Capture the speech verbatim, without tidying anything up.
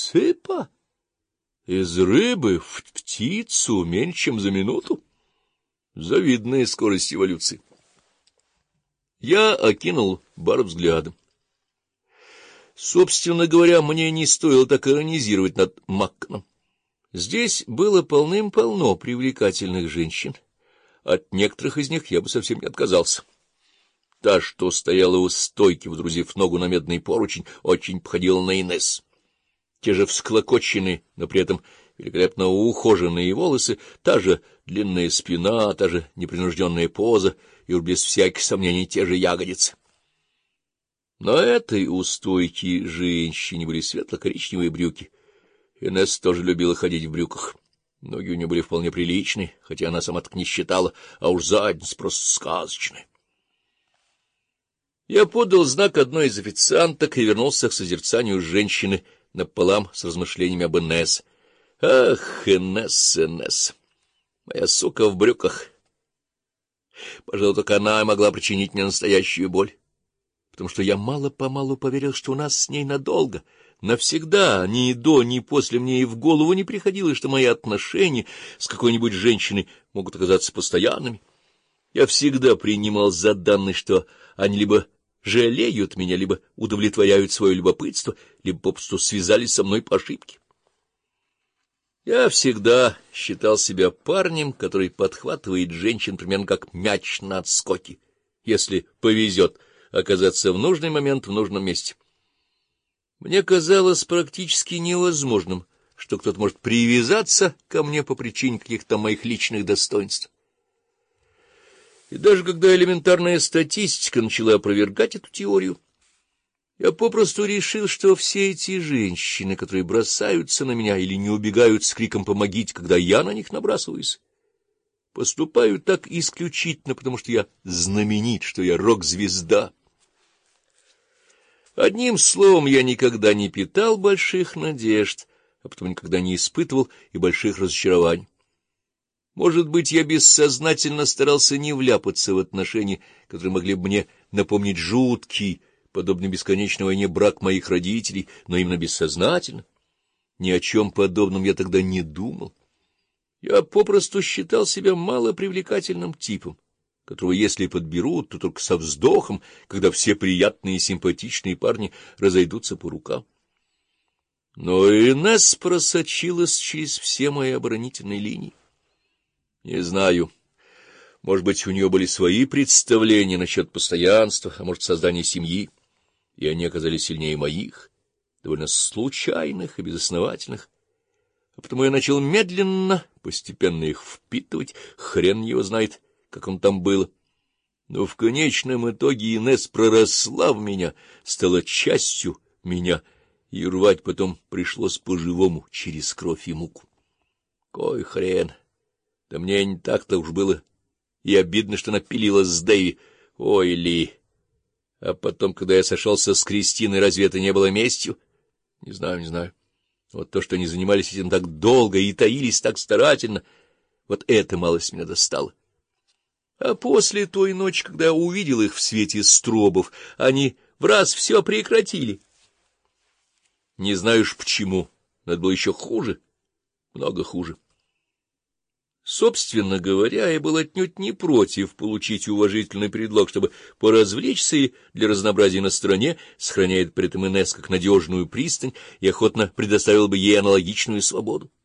Цыпа? Из рыбы в птицу меньше, чем за минуту? Завидная скорость эволюции. Я окинул бар взглядом. Собственно говоря, мне не стоило так иронизировать над Макконом. Здесь было полным-полно привлекательных женщин. От некоторых из них я бы совсем не отказался. Та, что стояла у стойки, водрузив ногу на медный поручень, очень походила на Инесс. Те же всклокоченные, но при этом великолепно ухоженные волосы, та же длинная спина, та же непринужденная поза и, уж без всяких сомнений, те же ягодицы. На этой у стойки женщине были светло-коричневые брюки. Инесс тоже любила ходить в брюках. Ноги у нее были вполне приличные, хотя она сама так не считала, а уж задница просто сказочная. Я подал знак одной из официанток и вернулся к созерцанию женщины напополам с размышлениями об Инесс. Ах, Инесс, Инесс, моя сука в брюках. Пожалуй, только она могла причинить мне настоящую боль, потому что я мало-помалу поверил, что у нас с ней надолго, навсегда, ни до, ни после мне и в голову не приходило, что мои отношения с какой-нибудь женщиной могут оказаться постоянными. Я всегда принимал за данность, что они либо жалеют меня, либо удовлетворяют свое любопытство, либо попросту связались со мной по ошибке. Я всегда считал себя парнем, который подхватывает женщин примерно как мяч на отскоке, если повезет оказаться в нужный момент в нужном месте. Мне казалось практически невозможным, что кто-то может привязаться ко мне по причине каких-то моих личных достоинств. И даже когда элементарная статистика начала опровергать эту теорию, я попросту решил, что все эти женщины, которые бросаются на меня или не убегают с криком «помогите», когда я на них набрасываюсь, поступают так исключительно, потому что я знаменит, что я рок-звезда. Одним словом, я никогда не питал больших надежд, а потом никогда не испытывал и больших разочарований. Может быть, я бессознательно старался не вляпаться в отношения, которые могли бы мне напомнить жуткий, подобный бесконечной войне, брак моих родителей, но именно бессознательно. Ни о чем подобном я тогда не думал. Я попросту считал себя малопривлекательным типом, которого, если подберут, то только со вздохом, когда все приятные и симпатичные парни разойдутся по рукам. Но Инесс просочилась через все мои оборонительные линии. Не знаю, может быть, у нее были свои представления насчет постоянства, а может, создания семьи, и они оказались сильнее моих, довольно случайных и безосновательных. А потому я начал медленно, постепенно их впитывать, хрен его знает, как он там был. Но в конечном итоге Инесс проросла в меня, стала частью меня, и рвать потом пришлось по-живому, через кровь и муку. Кой хрен! Да мне не так-то уж было и обидно, что напилила с Дэви. Ой, Ли! А потом, когда я сошелся с Кристиной, разве это не было местью? Не знаю, не знаю. Вот то, что они занимались этим так долго и таились так старательно, вот это малость меня достало. А после той ночи, когда я увидел их в свете стробов, они в раз все прекратили. Не знаю уж почему, но это было еще хуже, много хуже. Собственно говоря, я был отнюдь не против получить уважительный предлог, чтобы поразвлечься и для разнообразия на стороне, сохраняя при этом Инесс как надежную пристань, и охотно предоставил бы ей аналогичную свободу.